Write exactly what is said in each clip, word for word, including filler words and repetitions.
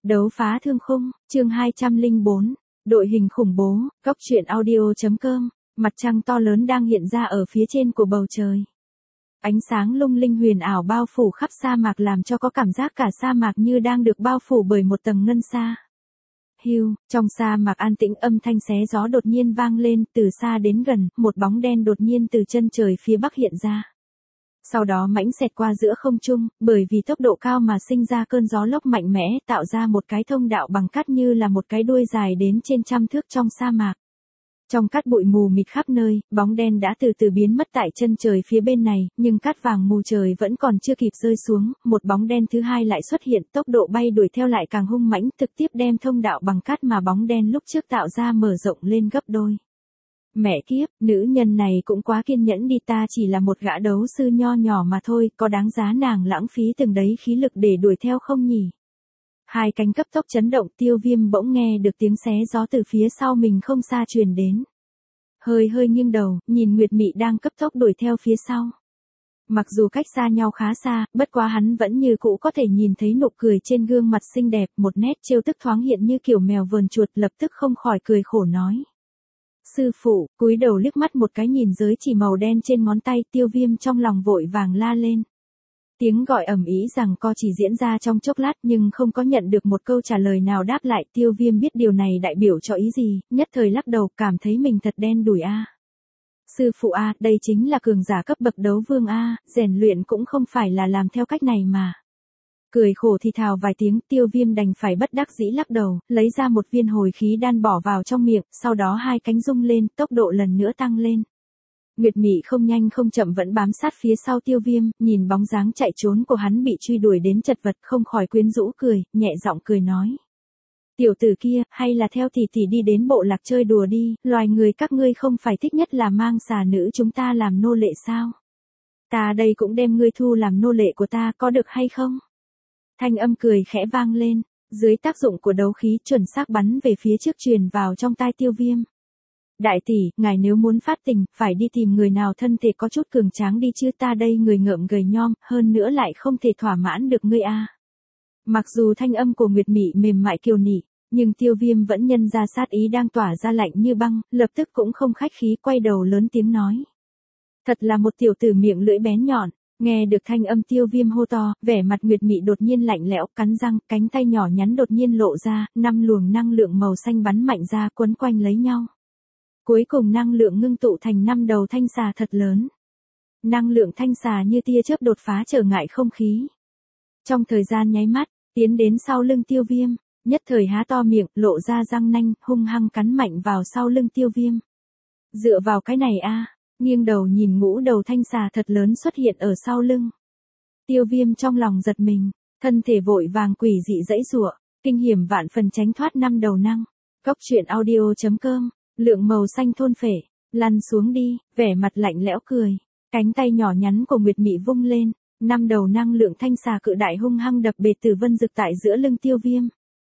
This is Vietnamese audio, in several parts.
Đấu phá thương khung, chương hai trăm lẻ bốn, đội hình khủng bố, góc truyện audio.com, mặt trăng to lớn đang hiện ra ở phía trên của bầu trời. Ánh sáng lung linh huyền ảo bao phủ khắp sa mạc làm cho có cảm giác cả sa mạc như đang được bao phủ bởi một tầng ngân sa. Hiu, trong sa mạc an tĩnh âm thanh xé gió đột nhiên vang lên, từ xa đến gần, một bóng đen đột nhiên từ chân trời phía bắc hiện ra. Sau đó mãnh xẹt qua giữa không trung, bởi vì tốc độ cao mà sinh ra cơn gió lốc mạnh mẽ, tạo ra một cái thông đạo bằng cát như là một cái đuôi dài đến trên trăm thước trong sa mạc. Trong cát bụi mù mịt khắp nơi, bóng đen đã từ từ biến mất tại chân trời phía bên này, nhưng cát vàng mù trời vẫn còn chưa kịp rơi xuống, một bóng đen thứ hai lại xuất hiện, tốc độ bay đuổi theo lại càng hung mãnh, trực tiếp đem thông đạo bằng cát mà bóng đen lúc trước tạo ra mở rộng lên gấp đôi. Mẹ kiếp, nữ nhân này cũng quá kiên nhẫn đi, ta chỉ là một gã đấu sư nho nhỏ mà thôi, có đáng giá nàng lãng phí từng đấy khí lực để đuổi theo không nhỉ? Hai cánh cấp tốc chấn động, Tiêu Viêm bỗng nghe được tiếng xé gió từ phía sau mình không xa truyền đến. Hơi hơi nghiêng đầu, nhìn Nguyệt Mị đang cấp tốc đuổi theo phía sau. Mặc dù cách xa nhau khá xa, bất quá hắn vẫn như cũ có thể nhìn thấy nụ cười trên gương mặt xinh đẹp, một nét trêu tức thoáng hiện như kiểu mèo vờn chuột, lập tức không khỏi cười khổ nói. Sư phụ, cúi đầu liếc mắt một cái nhìn giới chỉ màu đen trên ngón tay, Tiêu Viêm trong lòng vội vàng la lên. Tiếng gọi ầm ĩ rằng co chỉ diễn ra trong chốc lát nhưng không có nhận được một câu trả lời nào đáp lại. Tiêu Viêm biết điều này đại biểu cho ý gì, nhất thời lắc đầu, cảm thấy mình thật đen đủi a. Sư phụ a, đây chính là cường giả cấp bậc đấu vương a, rèn luyện cũng không phải là làm theo cách này mà. Cười khổ thì thào vài tiếng, Tiêu Viêm đành phải bất đắc dĩ lắc đầu, lấy ra một viên hồi khí đan bỏ vào trong miệng, sau đó hai cánh rung lên, tốc độ lần nữa tăng lên. Nguyệt Mị không nhanh không chậm vẫn bám sát phía sau Tiêu Viêm, nhìn bóng dáng chạy trốn của hắn bị truy đuổi đến chật vật, không khỏi quyến rũ cười, nhẹ giọng cười nói. Tiểu tử kia, hay là theo tỷ tỷ đi đến bộ lạc chơi đùa đi, loài người các ngươi không phải thích nhất là mang xà nữ chúng ta làm nô lệ sao? Ta đây cũng đem ngươi thu làm nô lệ của ta, có được hay không? Thanh âm cười khẽ vang lên, dưới tác dụng của đấu khí chuẩn xác bắn về phía trước truyền vào trong tai Tiêu Viêm. Đại tỷ, ngài nếu muốn phát tình, phải đi tìm người nào thân thể có chút cường tráng đi chứ, ta đây người ngợm gầy nhom, hơn nữa lại không thể thỏa mãn được ngươi a. Mặc dù thanh âm của Nguyệt Mị mềm mại kiều nỉ, nhưng Tiêu Viêm vẫn nhân ra sát ý đang tỏa ra lạnh như băng, lập tức cũng không khách khí quay đầu lớn tiếng nói. Thật là một tiểu tử miệng lưỡi bén nhọn. Nghe được thanh âm Tiêu Viêm hô to, vẻ mặt Nguyệt Mị đột nhiên lạnh lẽo, cắn răng, cánh tay nhỏ nhắn đột nhiên lộ ra, năm luồng năng lượng màu xanh bắn mạnh ra quấn quanh lấy nhau. Cuối cùng năng lượng ngưng tụ thành năm đầu thanh xà thật lớn. Năng lượng thanh xà như tia chớp đột phá trở ngại không khí. Trong thời gian nháy mắt, tiến đến sau lưng Tiêu Viêm, nhất thời há to miệng, lộ ra răng nanh, hung hăng cắn mạnh vào sau lưng Tiêu Viêm. Dựa vào cái này a. Nghiêng đầu nhìn ngũ đầu thanh xà thật lớn xuất hiện ở sau lưng. Tiêu Viêm trong lòng giật mình, thân thể vội vàng quỷ dị dãy giụa, kinh hiểm vạn phần tránh thoát năm đầu năng. Góc truyện audio.com, lượng màu xanh thôn phệ, lăn xuống đi, vẻ mặt lạnh lẽo cười. Cánh tay nhỏ nhắn của Nguyệt Mị vung lên, năm đầu năng lượng thanh xà cự đại hung hăng đập bệt Tử Vân Dực tại giữa lưng Tiêu Viêm.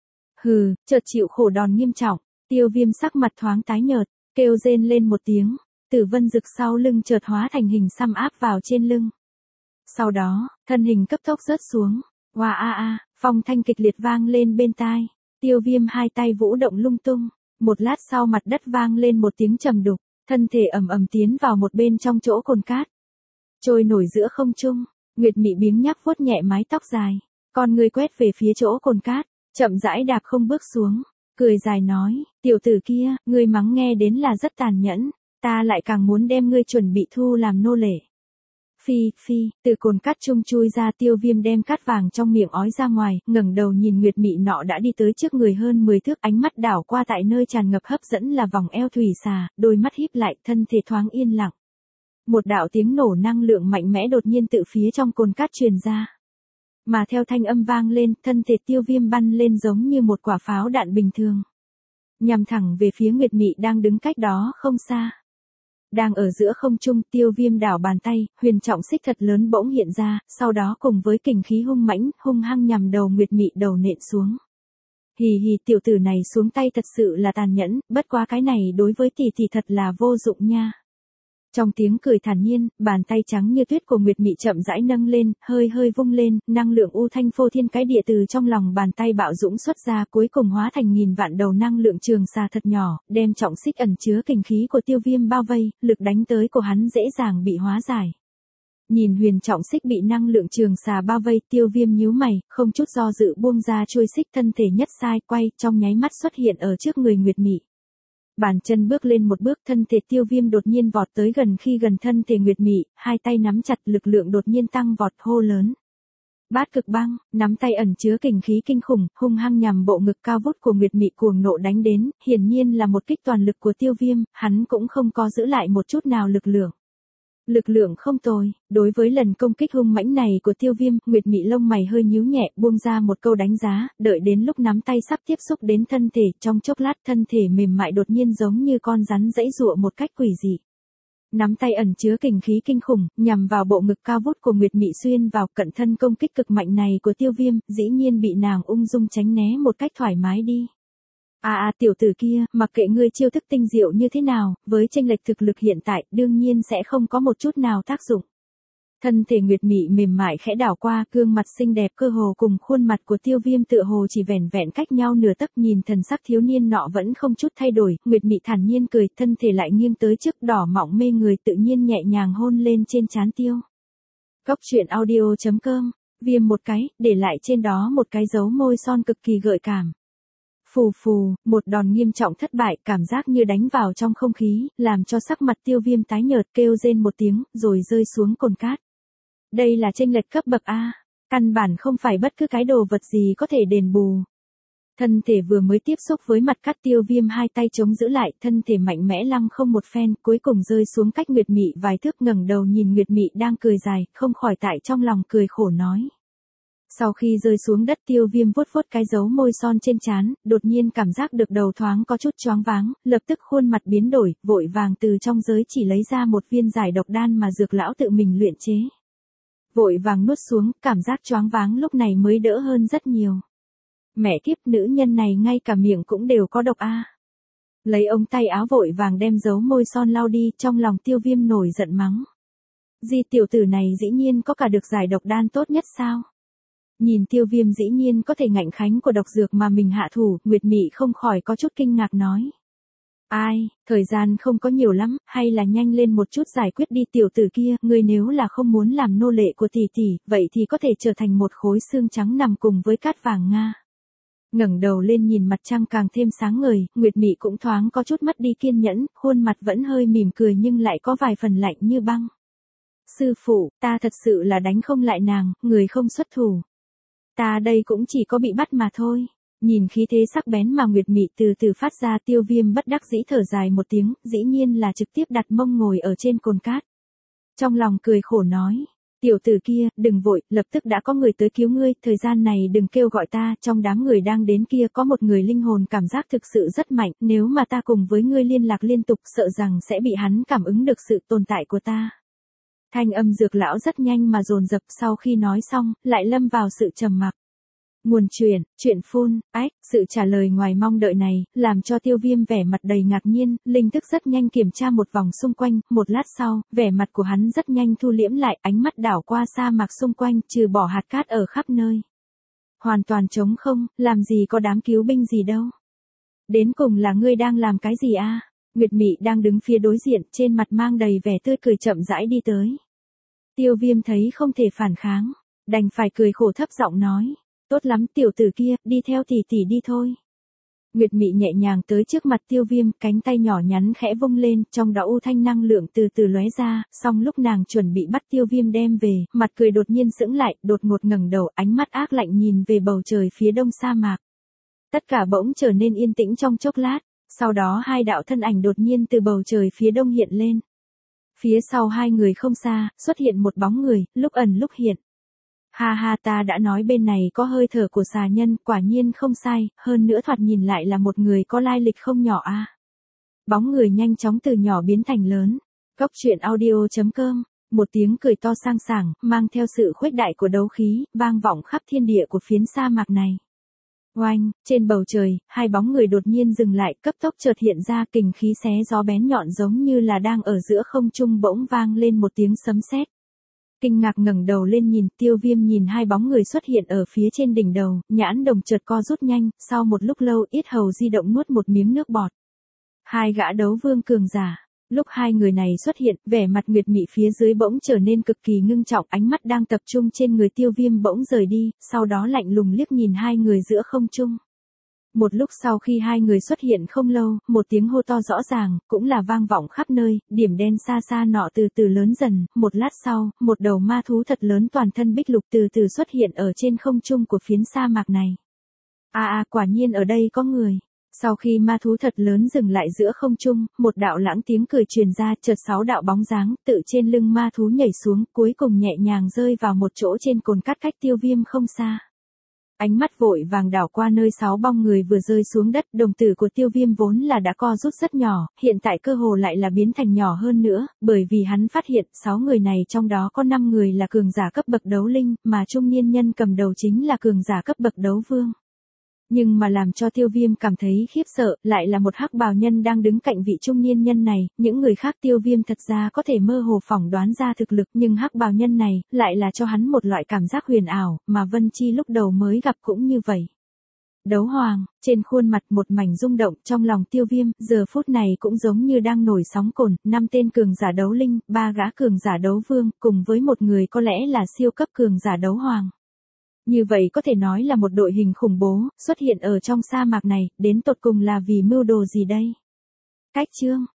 Hừ, chợt chịu khổ đòn nghiêm trọng, Tiêu Viêm sắc mặt thoáng tái nhợt, kêu rên lên một tiếng. Tử Vân Dực sau lưng chợt hóa thành hình xăm áp vào trên lưng. Sau đó, thân hình cấp tốc rớt xuống. Oa a a, phong thanh kịch liệt vang lên bên tai. Tiêu Viêm hai tay vũ động lung tung. Một lát sau mặt đất vang lên một tiếng trầm đục, thân thể ầm ầm tiến vào một bên trong chỗ cồn cát. Trôi nổi giữa không trung, Nguyệt Mị biếng nhác vuốt nhẹ mái tóc dài, con người quét về phía chỗ cồn cát, chậm rãi đạp không bước xuống, cười dài nói, tiểu tử kia, ngươi mắng nghe đến là rất tàn nhẫn. Ta lại càng muốn đem ngươi chuẩn bị thu làm nô lệ. Phi, phi, từ cồn cát chung chui ra Tiêu Viêm đem cát vàng trong miệng ói ra ngoài, ngẩng đầu nhìn Nguyệt Mị nọ đã đi tới trước người hơn mười thước, ánh mắt đảo qua tại nơi tràn ngập hấp dẫn là vòng eo thủy xà, đôi mắt híp lại, thân thể thoáng yên lặng. Một đạo tiếng nổ năng lượng mạnh mẽ đột nhiên tự phía trong cồn cát truyền ra. Mà theo thanh âm vang lên, thân thể Tiêu Viêm bắn lên giống như một quả pháo đạn bình thường. Nhằm thẳng về phía Nguyệt Mị đang đứng cách đó không xa. Đang ở giữa không trung, Tiêu Viêm đảo bàn tay, huyền trọng xích thật lớn bỗng hiện ra, sau đó cùng với kình khí hung mãnh, hung hăng nhằm đầu Nguyệt Mị đầu nện xuống. Hì hì, tiểu tử này xuống tay thật sự là tàn nhẫn, bất quá cái này đối với tỷ tỷ thật là vô dụng nha. Trong tiếng cười thản nhiên, bàn tay trắng như tuyết của Nguyệt Mị chậm rãi nâng lên, hơi hơi vung lên, năng lượng u thanh phô thiên cái địa từ trong lòng bàn tay bạo dũng xuất ra, cuối cùng hóa thành nghìn vạn đầu năng lượng trường xà thật nhỏ, đem trọng xích ẩn chứa kình khí của Tiêu Viêm bao vây, lực đánh tới của hắn dễ dàng bị hóa giải. Nhìn huyền trọng xích bị năng lượng trường xà bao vây, Tiêu Viêm nhíu mày, không chút do dự buông ra chuôi xích, thân thể nhất sai quay, trong nháy mắt xuất hiện ở trước người Nguyệt Mị. Bàn chân bước lên một bước, thân thể Tiêu Viêm đột nhiên vọt tới gần, khi gần thân thể Nguyệt Mị, hai tay nắm chặt, lực lượng đột nhiên tăng vọt, hô lớn. Bát cực băng, nắm tay ẩn chứa kình khí kinh khủng, hung hăng nhằm bộ ngực cao vút của Nguyệt Mị cuồng nộ đánh đến, hiển nhiên là một kích toàn lực của Tiêu Viêm, hắn cũng không có giữ lại một chút nào lực lượng. Lực lượng không tồi, đối với lần công kích hung mãnh này của Tiêu Viêm, Nguyệt Mị lông mày hơi nhíu nhẹ, buông ra một câu đánh giá, đợi đến lúc nắm tay sắp tiếp xúc đến thân thể, trong chốc lát thân thể mềm mại đột nhiên giống như con rắn giãy giụa một cách quỷ dị. Nắm tay ẩn chứa kình khí kinh khủng, nhằm vào bộ ngực cao vút của Nguyệt Mị xuyên vào, cận thân công kích cực mạnh này của Tiêu Viêm, dĩ nhiên bị nàng ung dung tránh né một cách thoải mái đi. À à tiểu tử kia, mặc kệ ngươi chiêu thức tinh diệu như thế nào, với chênh lệch thực lực hiện tại, đương nhiên sẽ không có một chút nào tác dụng. Thân thể Nguyệt Mị mềm mại khẽ đảo qua, gương mặt xinh đẹp cơ hồ cùng khuôn mặt của Tiêu Viêm tựa hồ chỉ vẻn vẹn cách nhau nửa tấc, nhìn thần sắc thiếu niên nọ vẫn không chút thay đổi, Nguyệt Mị thản nhiên cười, thân thể lại nghiêng tới trước, đỏ mọng mê người, tự nhiên nhẹ nhàng hôn lên trên trán Tiêu. Cốc truyện audio chấm com, Viêm một cái, để lại trên đó một cái dấu môi son cực kỳ gợi cảm. Phù phù, một đòn nghiêm trọng thất bại, cảm giác như đánh vào trong không khí, làm cho sắc mặt Tiêu Viêm tái nhợt, kêu rên một tiếng, rồi rơi xuống cồn cát. Đây là chênh lệch cấp bậc A, căn bản không phải bất cứ cái đồ vật gì có thể đền bù. Thân thể vừa mới tiếp xúc với mặt cát, Tiêu Viêm hai tay chống giữ lại, thân thể mạnh mẽ lăng không một phen, cuối cùng rơi xuống cách Nguyệt Mị vài thước, ngẩng đầu nhìn Nguyệt Mị đang cười dài, không khỏi tại trong lòng cười khổ nói. Sau khi rơi xuống đất, Tiêu Viêm vuốt vuốt cái dấu môi son trên trán, đột nhiên cảm giác được đầu thoáng có chút choáng váng, lập tức khuôn mặt biến đổi, vội vàng từ trong giới chỉ lấy ra một viên giải độc đan mà dược lão tự mình luyện chế. Vội vàng nuốt xuống, cảm giác choáng váng lúc này mới đỡ hơn rất nhiều. Mẹ kiếp, nữ nhân này ngay cả miệng cũng đều có độc a. Lấy ống tay áo vội vàng đem dấu môi son lau đi, trong lòng Tiêu Viêm nổi giận mắng. Di tiểu tử này dĩ nhiên có cả được giải độc đan tốt nhất sao? Nhìn Tiêu Viêm dĩ nhiên có thể ngạnh khánh của độc dược mà mình hạ thủ, Nguyệt Mị không khỏi có chút kinh ngạc nói. Ai, thời gian không có nhiều lắm, hay là nhanh lên một chút giải quyết đi tiểu tử kia, ngươi nếu là không muốn làm nô lệ của tỷ tỷ, vậy thì có thể trở thành một khối xương trắng nằm cùng với cát vàng Nga. Ngẩng đầu lên nhìn mặt trăng càng thêm sáng ngời, Nguyệt Mị cũng thoáng có chút mất đi kiên nhẫn, khuôn mặt vẫn hơi mỉm cười nhưng lại có vài phần lạnh như băng. Sư phụ, ta thật sự là đánh không lại nàng, người không xuất thủ. Ta đây cũng chỉ có bị bắt mà thôi. Nhìn khí thế sắc bén mà Nguyệt Mị từ từ phát ra, Tiêu Viêm bất đắc dĩ thở dài một tiếng, dĩ nhiên là trực tiếp đặt mông ngồi ở trên cồn cát. Trong lòng cười khổ nói, tiểu tử kia, đừng vội, lập tức đã có người tới cứu ngươi, thời gian này đừng kêu gọi ta, trong đám người đang đến kia có một người linh hồn cảm giác thực sự rất mạnh, nếu mà ta cùng với ngươi liên lạc liên tục sợ rằng sẽ bị hắn cảm ứng được sự tồn tại của ta. Thanh âm dược lão rất nhanh mà dồn dập, sau khi nói xong, lại lâm vào sự trầm mặc. Nguồn truyền, chuyện phun, ách, sự trả lời ngoài mong đợi này, làm cho Tiêu Viêm vẻ mặt đầy ngạc nhiên, linh thức rất nhanh kiểm tra một vòng xung quanh, một lát sau, vẻ mặt của hắn rất nhanh thu liễm lại, ánh mắt đảo qua sa mạc xung quanh, trừ bỏ hạt cát ở khắp nơi. Hoàn toàn trống không, làm gì có đám cứu binh gì đâu. Đến cùng là ngươi đang làm cái gì a? Nguyệt Mị đang đứng phía đối diện, trên mặt mang đầy vẻ tươi cười chậm rãi đi tới. Tiêu Viêm thấy không thể phản kháng, đành phải cười khổ thấp giọng nói. Tốt lắm tiểu tử kia, đi theo tỷ tỷ đi thôi. Nguyệt Mị nhẹ nhàng tới trước mặt Tiêu Viêm, cánh tay nhỏ nhắn khẽ vung lên, trong đó u thanh năng lượng từ từ lóe ra, song lúc nàng chuẩn bị bắt Tiêu Viêm đem về, mặt cười đột nhiên sững lại, đột ngột ngẩng đầu, ánh mắt ác lạnh nhìn về bầu trời phía đông sa mạc. Tất cả bỗng trở nên yên tĩnh trong chốc lát, sau đó hai đạo thân ảnh đột nhiên từ bầu trời phía đông hiện lên. Phía sau hai người không xa, xuất hiện một bóng người, lúc ẩn lúc hiện. Ha ha, ta đã nói bên này có hơi thở của xà nhân, quả nhiên không sai, hơn nữa thoạt nhìn lại là một người có lai lịch không nhỏ a. À. Bóng người nhanh chóng từ nhỏ biến thành lớn. Cốc truyện audio chấm com, một tiếng cười to sang sảng, mang theo sự khuếch đại của đấu khí, vang vọng khắp thiên địa của phiến sa mạc này. Oanh, trên bầu trời, hai bóng người đột nhiên dừng lại, cấp tốc chợt hiện ra, kình khí xé gió bén nhọn giống như là đang ở giữa không trung, bỗng vang lên một tiếng sấm sét. Kinh ngạc ngẩng đầu lên nhìn, Tiêu Viêm nhìn hai bóng người xuất hiện ở phía trên đỉnh đầu, nhãn đồng chợt co rút nhanh, sau một lúc lâu, yết hầu di động nuốt một miếng nước bọt. Hai gã đấu vương cường giả. Lúc hai người này xuất hiện, vẻ mặt nguyệt mị phía dưới bỗng trở nên cực kỳ ngưng trọng, ánh mắt đang tập trung trên người Tiêu Viêm bỗng rời đi, sau đó lạnh lùng liếc nhìn hai người giữa không trung. Một lúc sau khi hai người xuất hiện không lâu, một tiếng hô to rõ ràng, cũng là vang vọng khắp nơi, điểm đen xa xa nọ từ từ lớn dần, một lát sau, một đầu ma thú thật lớn toàn thân bích lục từ từ xuất hiện ở trên không trung của phiến sa mạc này. À à, quả nhiên ở đây có người. Sau khi ma thú thật lớn dừng lại giữa không trung, một đạo lãng tiếng cười truyền ra, chợt sáu đạo bóng dáng tự trên lưng ma thú nhảy xuống, cuối cùng nhẹ nhàng rơi vào một chỗ trên cồn cát cách Tiêu Viêm không xa. Ánh mắt vội vàng đảo qua nơi sáu bóng người vừa rơi xuống đất, đồng tử của Tiêu Viêm vốn là đã co rút rất nhỏ, hiện tại cơ hồ lại là biến thành nhỏ hơn nữa, bởi vì hắn phát hiện sáu người này trong đó có năm người là cường giả cấp bậc đấu linh, mà trung niên nhân cầm đầu chính là cường giả cấp bậc đấu vương. Nhưng mà làm cho Tiêu Viêm cảm thấy khiếp sợ, lại là một hắc bào nhân đang đứng cạnh vị trung niên nhân này, những người khác Tiêu Viêm thật ra có thể mơ hồ phỏng đoán ra thực lực, nhưng hắc bào nhân này, lại là cho hắn một loại cảm giác huyền ảo, mà Vân Chi lúc đầu mới gặp cũng như vậy. Đấu hoàng, trên khuôn mặt một mảnh rung động, trong lòng Tiêu Viêm, giờ phút này cũng giống như đang nổi sóng cồn, năm tên cường giả đấu linh, ba gã cường giả đấu vương, cùng với một người có lẽ là siêu cấp cường giả đấu hoàng. Như vậy có thể nói là một đội hình khủng bố, xuất hiện ở trong sa mạc này, đến tột cùng là vì mưu đồ gì đây? Cách chương,